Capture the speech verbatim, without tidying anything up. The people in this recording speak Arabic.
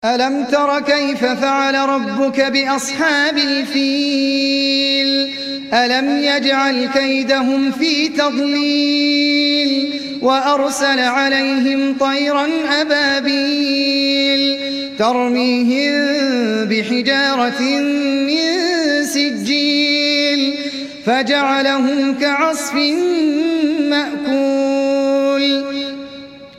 ألم تر كيف فعل ربك بأصحاب الفيل ألم يجعل كيدهم في تضليل وأرسل عليهم طيرا أبابيل ترميهم بحجارة من سجيل فجعلهم كعصف مأكول.